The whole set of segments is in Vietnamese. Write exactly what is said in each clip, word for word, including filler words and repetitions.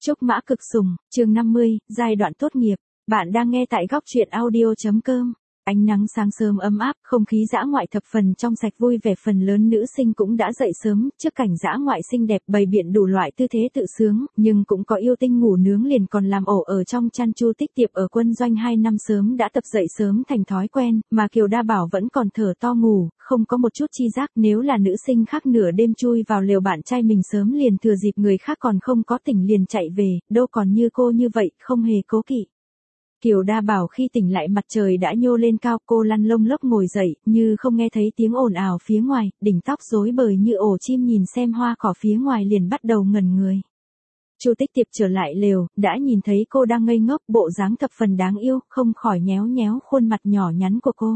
Trúc Mã Cực Sùng, chương năm mươi, giai đoạn tốt nghiệp. Bạn đang nghe tại góc truyện audio.com. Ánh nắng sáng sớm ấm áp, không khí dã ngoại thập phần trong sạch vui vẻ, phần lớn nữ sinh cũng đã dậy sớm, trước cảnh dã ngoại xinh đẹp bày biện đủ loại tư thế tự sướng, nhưng cũng có yêu tinh ngủ nướng liền còn làm ổ ở trong chăn. Chu Tích Tiệp ở quân doanh hai năm sớm đã tập dậy sớm thành thói quen, mà Kiều Đa Bảo vẫn còn thở to ngủ, không có một chút chi giác. Nếu là nữ sinh khác nửa đêm chui vào lều bạn trai mình sớm liền thừa dịp người khác còn không có tỉnh liền chạy về, đâu còn như cô như vậy, không hề cố kỵ. Kiều Đa Bảo khi tỉnh lại mặt trời đã nhô lên cao, cô lăn lông lốc ngồi dậy, như không nghe thấy tiếng ồn ào phía ngoài, đỉnh tóc rối bời như ổ chim nhìn xem hoa cỏ phía ngoài liền bắt đầu ngẩn người. Chu Tích Tiệp trở lại lều, đã nhìn thấy cô đang ngây ngốc, bộ dáng thập phần đáng yêu, không khỏi nhéo nhéo khuôn mặt nhỏ nhắn của cô.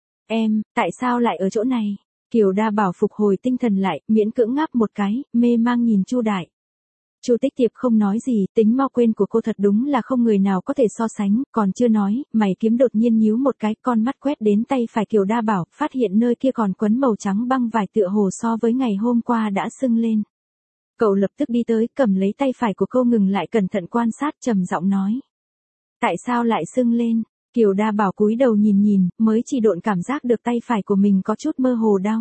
Em, tại sao lại ở chỗ này? Kiều Đa Bảo phục hồi tinh thần lại, miễn cưỡng ngáp một cái, mê mang nhìn Chu Đại. Chu Tích Tiệp không nói gì, tính mau quên của cô thật đúng là không người nào có thể so sánh, còn chưa nói, mày kiếm đột nhiên nhíu một cái, con mắt quét đến tay phải Kiều Đa Bảo, phát hiện nơi kia còn quấn màu trắng băng vải tựa hồ so với ngày hôm qua đã sưng lên. Cậu lập tức đi tới, cầm lấy tay phải của cô ngừng lại cẩn thận quan sát, trầm giọng nói. Tại sao lại sưng lên? Kiều Đa Bảo cúi đầu nhìn nhìn, mới chỉ độn cảm giác được tay phải của mình có chút mơ hồ đau.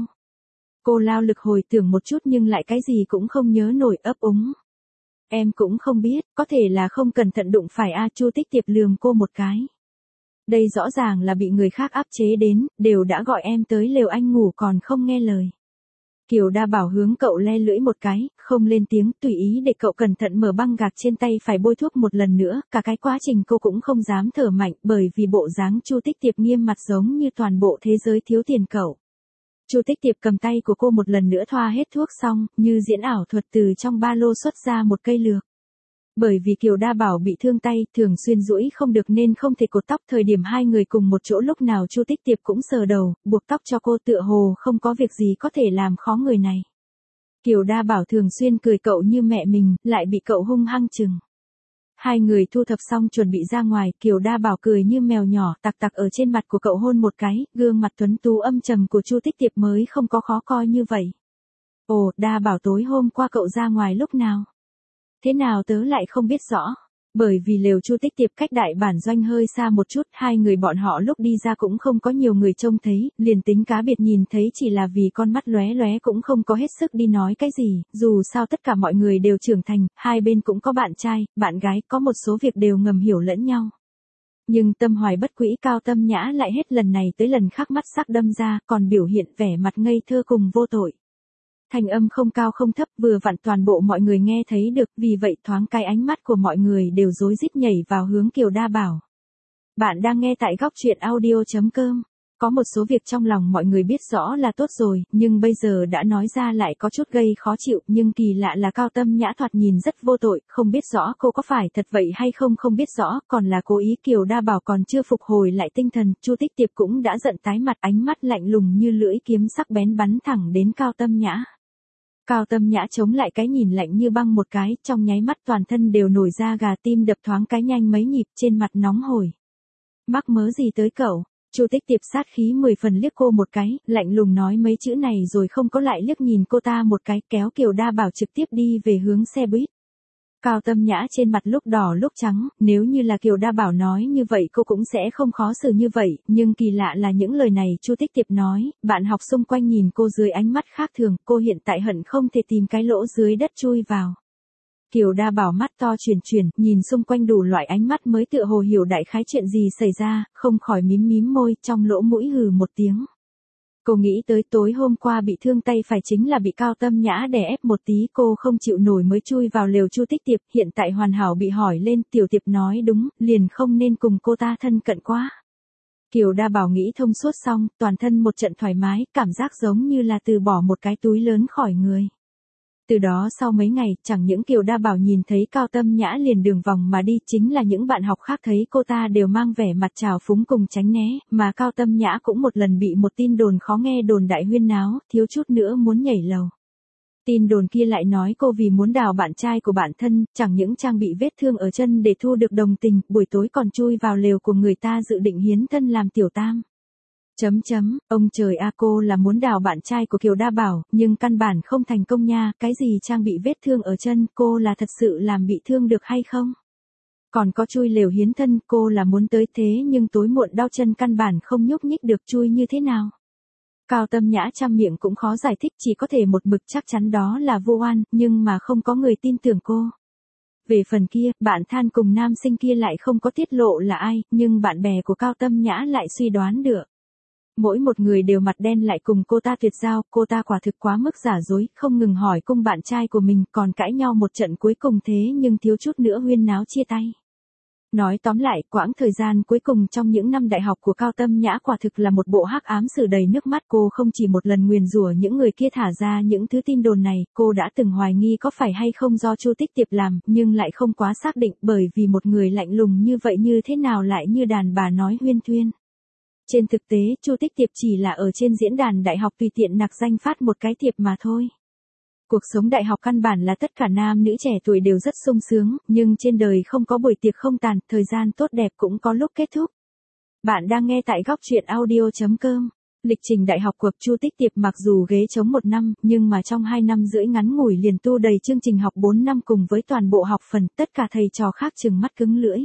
Cô lao lực hồi tưởng một chút nhưng lại cái gì cũng không nhớ nổi, ấp úng. Em cũng không biết, có thể là không cẩn thận đụng phải a. Chu Tích Tiệp lườm cô một cái. Đây rõ ràng là bị người khác áp chế đến, đều đã gọi em tới lều anh ngủ còn không nghe lời. Kiều Đa Bảo hướng cậu le lưỡi một cái, không lên tiếng, tùy ý để cậu cẩn thận mở băng gạc trên tay phải bôi thuốc một lần nữa, cả cái quá trình cô cũng không dám thở mạnh bởi vì bộ dáng Chu Tích Tiệp nghiêm mặt giống như toàn bộ thế giới thiếu tiền cậu. Chu Tích Tiệp cầm tay của cô một lần nữa thoa hết thuốc xong, như diễn ảo thuật từ trong ba lô xuất ra một cây lược. Bởi vì Kiều Đa Bảo bị thương tay, thường xuyên duỗi không được nên không thể cột tóc, thời điểm hai người cùng một chỗ lúc nào Chu Tích Tiệp cũng sờ đầu, buộc tóc cho cô, tựa hồ không có việc gì có thể làm khó người này. Kiều Đa Bảo thường xuyên cười cậu như mẹ mình, lại bị cậu hung hăng chừng. Hai người thu thập xong chuẩn bị ra ngoài, Kiều Đa Bảo cười như mèo nhỏ, tặc tặc ở trên mặt của cậu hôn một cái, gương mặt tuấn tú âm trầm của Chu Tích Tiệp mới không có khó coi như vậy. Ồ, Đa Bảo tối hôm qua cậu ra ngoài lúc nào? Thế nào tớ lại không biết rõ? Bởi vì lều Chu Tích Tiệp cách đại bản doanh hơi xa một chút, hai người bọn họ lúc đi ra cũng không có nhiều người trông thấy, liền tính cá biệt nhìn thấy chỉ là vì con mắt lóe lóe cũng không có hết sức đi nói cái gì, dù sao tất cả mọi người đều trưởng thành, hai bên cũng có bạn trai, bạn gái, có một số việc đều ngầm hiểu lẫn nhau. Nhưng tâm hoài bất quỹ Cao Tâm Nhã lại hết lần này tới lần khác mắt sắc đâm ra, còn biểu hiện vẻ mặt ngây thơ cùng vô tội. Thanh âm không cao không thấp, vừa vặn toàn bộ mọi người nghe thấy được, vì vậy thoáng cái ánh mắt của mọi người đều rối rít nhảy vào hướng Kiều Đa Bảo. Bạn đang nghe tại góc truyện audio.com. Có một số việc trong lòng mọi người biết rõ là tốt rồi, nhưng bây giờ đã nói ra lại có chút gây khó chịu, nhưng kỳ lạ là Cao Tâm Nhã thoạt nhìn rất vô tội, không biết rõ cô có phải thật vậy hay không không biết rõ, còn là cố ý. Kiều Đa Bảo còn chưa phục hồi lại tinh thần, Chu Tích Tiệp cũng đã giận tái mặt, ánh mắt lạnh lùng như lưỡi kiếm sắc bén bắn thẳng đến Cao Tâm Nhã. Cao Tâm Nhã chống lại cái nhìn lạnh như băng một cái, trong nháy mắt toàn thân đều nổi da gà, tim đập thoáng cái nhanh mấy nhịp, trên mặt nóng hổi. Mắc mớ gì tới cậu? Chu Tích Tiệp sát khí mười phần liếc cô một cái, lạnh lùng nói mấy chữ này rồi không có lại liếc nhìn cô ta một cái, kéo Kiều Đa Bảo trực tiếp đi về hướng xe buýt. Cao Tâm Nhã trên mặt lúc đỏ lúc trắng, nếu như là Kiều Đa Bảo nói như vậy cô cũng sẽ không khó xử như vậy, nhưng kỳ lạ là những lời này Chu Tích Tiệp nói, bạn học xung quanh nhìn cô dưới ánh mắt khác thường, cô hiện tại hận không thể tìm cái lỗ dưới đất chui vào. Kiều Đa Bảo mắt to chuyển chuyển, nhìn xung quanh đủ loại ánh mắt mới tựa hồ hiểu đại khái chuyện gì xảy ra, không khỏi mím mím môi, trong lỗ mũi hừ một tiếng. Cô nghĩ tới tối hôm qua bị thương tay phải chính là bị Cao Tâm Nhã đè ép một tí, cô không chịu nổi mới chui vào lều Chu Tích Tiệp, hiện tại hoàn hảo bị hỏi lên, Tiểu Tiệp nói đúng, liền không nên cùng cô ta thân cận quá. Kiều Đa Bảo nghĩ thông suốt xong, toàn thân một trận thoải mái, cảm giác giống như là từ bỏ một cái túi lớn khỏi người. Từ đó sau mấy ngày, chẳng những Kiều Đa Bảo nhìn thấy Cao Tâm Nhã liền đường vòng mà đi, chính là những bạn học khác thấy cô ta đều mang vẻ mặt trào phúng cùng tránh né, mà Cao Tâm Nhã cũng một lần bị một tin đồn khó nghe đồn đại huyên náo, thiếu chút nữa muốn nhảy lầu. Tin đồn kia lại nói cô vì muốn đào bạn trai của bản thân, chẳng những trang bị vết thương ở chân để thu được đồng tình, buổi tối còn chui vào lều của người ta dự định hiến thân làm tiểu tam. Chấm chấm, ông trời a cô là muốn đào bạn trai của Kiều Đa Bảo, nhưng căn bản không thành công nha, cái gì trang bị vết thương ở chân, cô là thật sự làm bị thương được hay không? Còn có chui lều hiến thân, cô là muốn tới thế nhưng tối muộn đau chân căn bản không nhúc nhích được, chui như thế nào? Cao Tâm Nhã trăm miệng cũng khó giải thích, chỉ có thể một mực chắc chắn đó là vô oan, nhưng mà không có người tin tưởng cô. Về phần kia, bạn than cùng nam sinh kia lại không có tiết lộ là ai, nhưng bạn bè của Cao Tâm Nhã lại suy đoán được. Mỗi một người đều mặt đen lại cùng cô ta tuyệt giao, cô ta quả thực quá mức giả dối, không ngừng hỏi cung bạn trai của mình, còn cãi nhau một trận cuối cùng thế nhưng thiếu chút nữa huyên náo chia tay. Nói tóm lại, quãng thời gian cuối cùng trong những năm đại học của Cao Tâm Nhã quả thực là một bộ hắc ám sử đầy nước mắt. Cô không chỉ một lần nguyền rủa những người kia thả ra những thứ tin đồn này, cô đã từng hoài nghi có phải hay không do Chu Tích Tiệp làm, nhưng lại không quá xác định, bởi vì một người lạnh lùng như vậy như thế nào lại như đàn bà nói huyên thuyên. Trên thực tế, Chu Tích Tiệp chỉ là ở trên diễn đàn đại học tùy tiện nặc danh phát một cái tiệp mà thôi. Cuộc sống đại học căn bản là tất cả nam nữ trẻ tuổi đều rất sung sướng, nhưng trên đời không có buổi tiệc không tàn, thời gian tốt đẹp cũng có lúc kết thúc. Bạn đang nghe tại góc truyện audio chấm com. Lịch trình đại học của Chu Tích Tiệp mặc dù ghế trống một năm, nhưng mà trong hai năm rưỡi ngắn ngủi liền tu đầy chương trình học bốn năm cùng với toàn bộ học phần, tất cả thầy trò khác trừng mắt cứng lưỡi.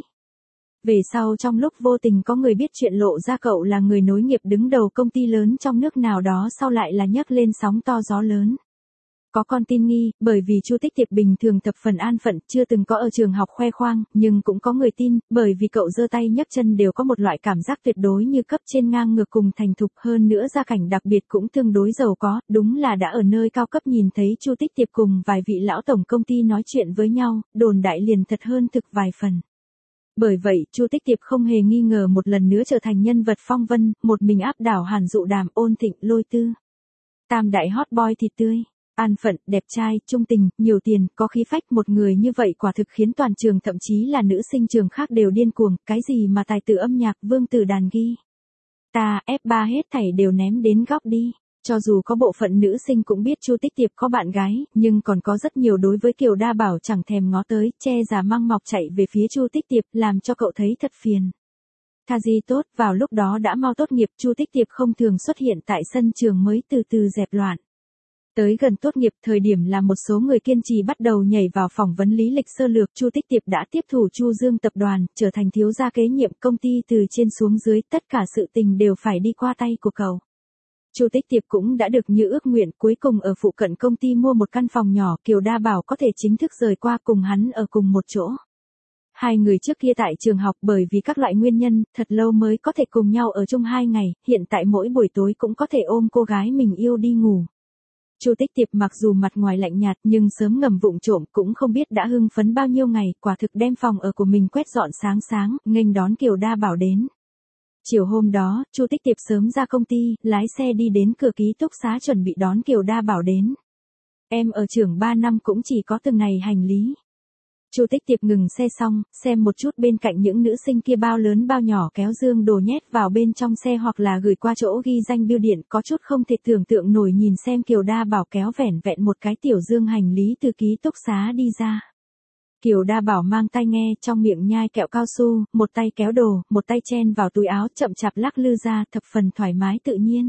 Về sau trong lúc vô tình có người biết chuyện lộ ra cậu là người nối nghiệp đứng đầu công ty lớn trong nước nào đó, sau lại là nhấc lên sóng to gió lớn. Có con tin nghi, bởi vì Chu Tích Tiệp bình thường thập phần an phận, chưa từng có ở trường học khoe khoang, nhưng cũng có người tin, bởi vì cậu giơ tay nhấc chân đều có một loại cảm giác tuyệt đối như cấp trên ngang ngược cùng thành thục, hơn nữa gia cảnh đặc biệt cũng tương đối giàu có, đúng là đã ở nơi cao cấp nhìn thấy Chu Tích Tiệp cùng vài vị lão tổng công ty nói chuyện với nhau, đồn đại liền thật hơn thực vài phần. Bởi vậy, Chu Tích Tiệp không hề nghi ngờ một lần nữa trở thành nhân vật phong vân, một mình áp đảo Hàn Dụ Đàm, Ôn Thịnh, Lôi Tư. Tam đại hot boy thịt tươi. An phận, đẹp trai, trung tình, nhiều tiền, có khí phách, một người như vậy quả thực khiến toàn trường thậm chí là nữ sinh trường khác đều điên cuồng, cái gì mà tài tử âm nhạc, vương tử đàn ghi. Ta, ép ba hết thảy đều ném đến góc đi. Cho dù có bộ phận nữ sinh cũng biết Chu Tích Tiệp có bạn gái, nhưng còn có rất nhiều đối với Kiều Đa Bảo chẳng thèm ngó tới, che giả mang mọc chạy về phía Chu Tích Tiệp, làm cho cậu thấy thật phiền. Tha gì tốt, vào lúc đó đã mau tốt nghiệp, Chu Tích Tiệp không thường xuất hiện tại sân trường mới từ từ dẹp loạn. Tới gần tốt nghiệp, thời điểm là một số người kiên trì bắt đầu nhảy vào phỏng vấn lý lịch sơ lược, Chu Tích Tiệp đã tiếp thủ Chu Dương tập đoàn, trở thành thiếu gia kế nhiệm công ty từ trên xuống dưới, tất cả sự tình đều phải đi qua tay của cậu. Chu Tích Tiệp cũng đã được như ước nguyện, cuối cùng ở phụ cận công ty mua một căn phòng nhỏ, Kiều Đa Bảo có thể chính thức rời qua cùng hắn ở cùng một chỗ. Hai người trước kia tại trường học bởi vì các loại nguyên nhân, thật lâu mới có thể cùng nhau ở chung hai ngày, hiện tại mỗi buổi tối cũng có thể ôm cô gái mình yêu đi ngủ. Chu Tích Tiệp mặc dù mặt ngoài lạnh nhạt nhưng sớm ngầm vụng trộm, cũng không biết đã hưng phấn bao nhiêu ngày, quả thực đem phòng ở của mình quét dọn sáng sáng, nghênh đón Kiều Đa Bảo đến. Chiều hôm đó, Chu Tích Tiệp sớm ra công ty, lái xe đi đến cửa ký túc xá chuẩn bị đón Kiều Đa Bảo đến. Em ở trường ba năm cũng chỉ có từng này hành lý. Chu Tích Tiệp ngừng xe xong, xem một chút bên cạnh những nữ sinh kia bao lớn bao nhỏ kéo dương đồ nhét vào bên trong xe hoặc là gửi qua chỗ ghi danh bưu điện, có chút không thể tưởng tượng nổi nhìn xem Kiều Đa Bảo kéo vẻn vẹn một cái tiểu dương hành lý từ ký túc xá đi ra. Kiều Đa Bảo mang tai nghe, trong miệng nhai kẹo cao su, một tay kéo đồ, một tay chen vào túi áo, chậm chạp lắc lư ra, thập phần thoải mái tự nhiên.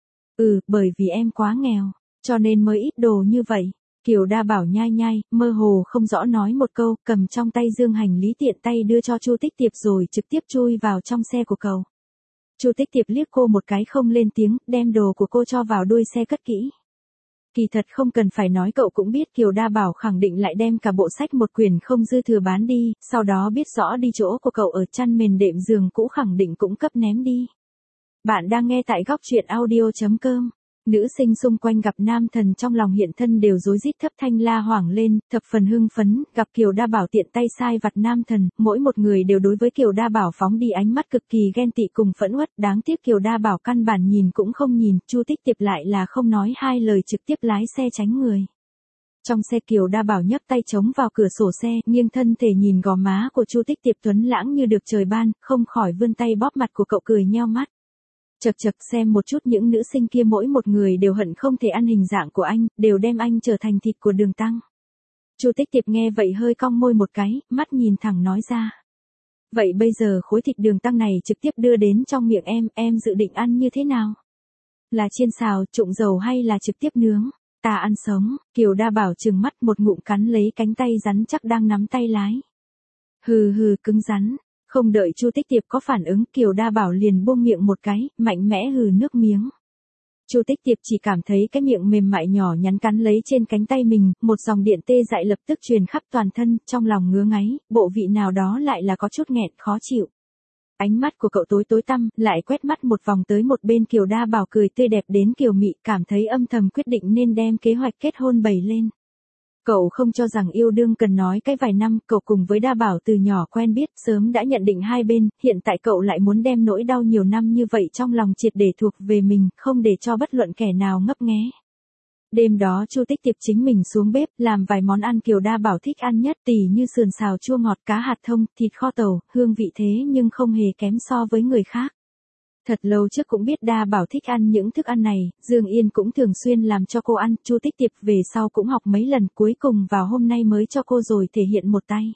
Ừ, bởi vì em quá nghèo, cho nên mới ít đồ như vậy. Kiều Đa Bảo nhai nhai, mơ hồ không rõ nói một câu, cầm trong tay dương hành lý tiện tay đưa cho Chu Tích Tiệp rồi trực tiếp chui vào trong xe của cậu. Chu Tích Tiệp liếc cô một cái không lên tiếng, đem đồ của cô cho vào đuôi xe cất kỹ. Kỳ thật không cần phải nói cậu cũng biết Kiều Đa Bảo khẳng định lại đem cả bộ sách một quyển không dư thừa bán đi, sau đó biết rõ đi chỗ của cậu ở chăn mền đệm giường cũ khẳng định cũng cấp ném đi. Bạn đang nghe tại góc truyện audio chấm com. Nữ sinh xung quanh gặp nam thần trong lòng hiện thân đều rối rít thấp thanh la hoảng lên, thập phần hưng phấn, gặp Kiều Đa Bảo tiện tay sai vặt nam thần, mỗi một người đều đối với Kiều Đa Bảo phóng đi ánh mắt cực kỳ ghen tị cùng phẫn uất, đáng tiếc Kiều Đa Bảo căn bản nhìn cũng không nhìn, Chu Tích Tiệp lại là không nói hai lời trực tiếp lái xe tránh người. Trong xe Kiều Đa Bảo nhấc tay chống vào cửa sổ xe, nghiêng thân thể nhìn gò má của Chu Tích Tiệp tuấn lãng như được trời ban, không khỏi vươn tay bóp mặt của cậu cười nheo mắt. Chật chật xem một chút những nữ sinh kia mỗi một người đều hận không thể ăn hình dạng của anh, đều đem anh trở thành thịt của đường tăng. Chu Tích Tiệp nghe vậy hơi cong môi một cái, mắt nhìn thẳng nói ra. Vậy bây giờ khối thịt đường tăng này trực tiếp đưa đến trong miệng em, em dự định ăn như thế nào? Là chiên xào, trụng dầu hay là trực tiếp nướng? Ta ăn sống, Kiều Đa Bảo trừng mắt một ngụm cắn lấy cánh tay rắn chắc đang nắm tay lái. Hừ hừ cứng rắn, không đợi Chu Tích Tiệp có phản ứng, Kiều Đa Bảo liền buông miệng một cái, mạnh mẽ hừ nước miếng. Chu Tích Tiệp chỉ cảm thấy cái miệng mềm mại nhỏ nhắn cắn lấy trên cánh tay mình, một dòng điện tê dại lập tức truyền khắp toàn thân, trong lòng ngứa ngáy, bộ vị nào đó lại là có chút nghẹn, khó chịu. Ánh mắt của cậu tối tối tăm, lại quét mắt một vòng tới một bên Kiều Đa Bảo cười tươi đẹp đến kiều mị, cảm thấy âm thầm quyết định nên đem kế hoạch kết hôn bày lên. Cậu không cho rằng yêu đương cần nói cái vài năm, cậu cùng với Đa Bảo từ nhỏ quen biết, sớm đã nhận định hai bên, hiện tại cậu lại muốn đem nỗi đau nhiều năm như vậy trong lòng triệt để thuộc về mình, không để cho bất luận kẻ nào ngấp nghé. Đêm đó Chu Tích Tiệp chính mình xuống bếp, làm vài món ăn Kiều Đa Bảo thích ăn nhất, tỉ như sườn xào chua ngọt, cá hạt thông, thịt kho tàu, hương vị thế nhưng không hề kém so với người khác. Thật lâu trước cũng biết Đa Bảo thích ăn những thức ăn này, Dương Yên cũng thường xuyên làm cho cô ăn, Chu Tích Tiệp về sau cũng học mấy lần, cuối cùng vào hôm nay mới cho cô rồi thể hiện một tay.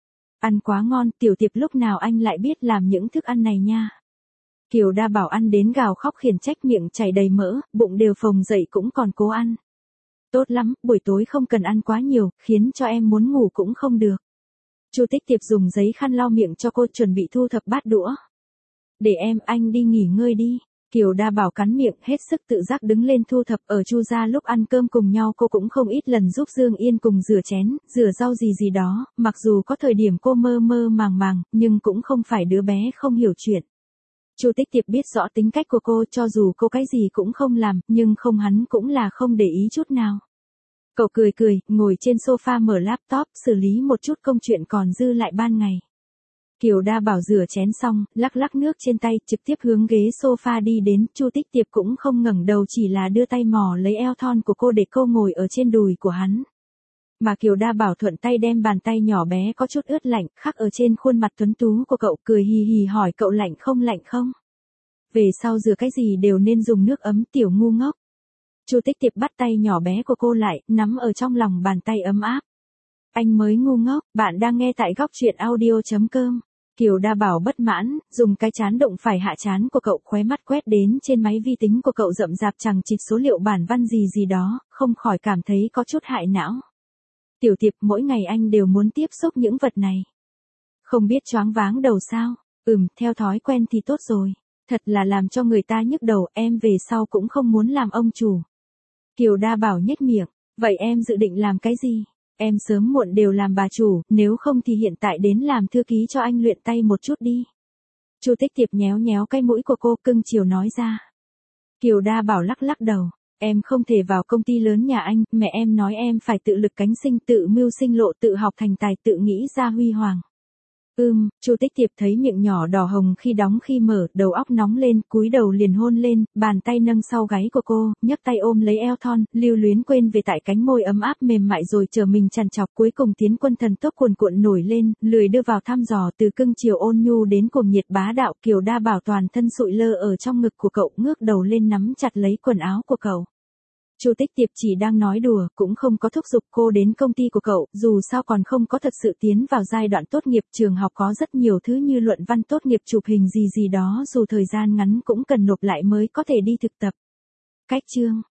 Ăn quá ngon, Tiểu Tiệp lúc nào anh lại biết làm những thức ăn này nha. Kiều Đa Bảo ăn đến gào khóc khiển trách, miệng chảy đầy mỡ, bụng đều phồng dậy cũng còn cố ăn. Tốt lắm, buổi tối không cần ăn quá nhiều, khiến cho em muốn ngủ cũng không được. Chu Tích Tiệp dùng giấy khăn lau miệng cho cô, chuẩn bị thu thập bát đũa. Để em, anh đi nghỉ ngơi đi. Kiều Đa Bảo cắn miệng, hết sức tự giác đứng lên thu thập. Ở Chu gia lúc ăn cơm cùng nhau cô cũng không ít lần giúp Dương Yên cùng rửa chén, rửa rau gì gì đó, mặc dù có thời điểm cô mơ mơ màng màng, nhưng cũng không phải đứa bé không hiểu chuyện. Chu Tích Tiệp biết rõ tính cách của cô, cho dù cô cái gì cũng không làm, nhưng không hắn cũng là không để ý chút nào. Cậu cười cười, ngồi trên sofa mở laptop, xử lý một chút công chuyện còn dư lại ban ngày. Kiều Đa Bảo rửa chén xong, lắc lắc nước trên tay, trực tiếp hướng ghế sofa đi đến, Chu Tích Tiệp cũng không ngẩng đầu, chỉ là đưa tay mò lấy eo thon của cô để cô ngồi ở trên đùi của hắn. Mà Kiều Đa Bảo thuận tay đem bàn tay nhỏ bé có chút ướt lạnh, khắc ở trên khuôn mặt tuấn tú của cậu, cười hì hì hỏi cậu lạnh không lạnh không? Về sau rửa cái gì đều nên dùng nước ấm, tiểu ngu ngốc. Chu Tích Tiệp bắt tay nhỏ bé của cô lại, nắm ở trong lòng bàn tay ấm áp. Anh mới ngu ngốc, bạn đang nghe tại góc truyện audio chấm com. Kiều Đa Bảo bất mãn, dùng cái chán đụng phải hạ chán của cậu, khóe mắt quét đến trên máy vi tính của cậu rậm rạp chằng chịt số liệu bản văn gì gì đó, không khỏi cảm thấy có chút hại não. Tiểu Tiệp, mỗi ngày anh đều muốn tiếp xúc những vật này. Không biết choáng váng đầu sao? Ừm, theo thói quen thì tốt rồi. Thật là làm cho người ta nhức đầu, em về sau cũng không muốn làm ông chủ. Kiều Đa Bảo nhếch miệng, vậy em dự định làm cái gì? Em sớm muộn đều làm bà chủ, nếu không thì hiện tại đến làm thư ký cho anh luyện tay một chút đi. Chu Tích Tiệp nhéo nhéo cái mũi của cô, cưng chiều nói ra. Kiều Đa Bảo lắc lắc đầu, em không thể vào công ty lớn nhà anh, mẹ em nói em phải tự lực cánh sinh, tự mưu sinh lộ, tự học thành tài, tự nghĩ ra huy hoàng. Ừm, Chu Tích Tiệp thấy miệng nhỏ đỏ hồng khi đóng khi mở, đầu óc nóng lên, cúi đầu liền hôn lên, bàn tay nâng sau gáy của cô, nhấc tay ôm lấy eo thon, lưu luyến quên về tại cánh môi ấm áp mềm mại rồi chờ mình trằn trọc, cuối cùng tiến quân thần tốc cuồn cuộn nổi lên, lười đưa vào thăm dò, từ cưng chiều ôn nhu đến cuồng nhiệt bá đạo. Kiều Đa Bảo toàn thân sụi lơ ở trong ngực của cậu, ngước đầu lên nắm chặt lấy quần áo của cậu. Chu Tích Tiệp chỉ đang nói đùa, cũng không có thúc giục cô đến công ty của cậu, dù sao còn không có thật sự tiến vào giai đoạn tốt nghiệp, trường học có rất nhiều thứ như luận văn tốt nghiệp, chụp hình gì gì đó, dù thời gian ngắn cũng cần nộp lại mới có thể đi thực tập. Cách chương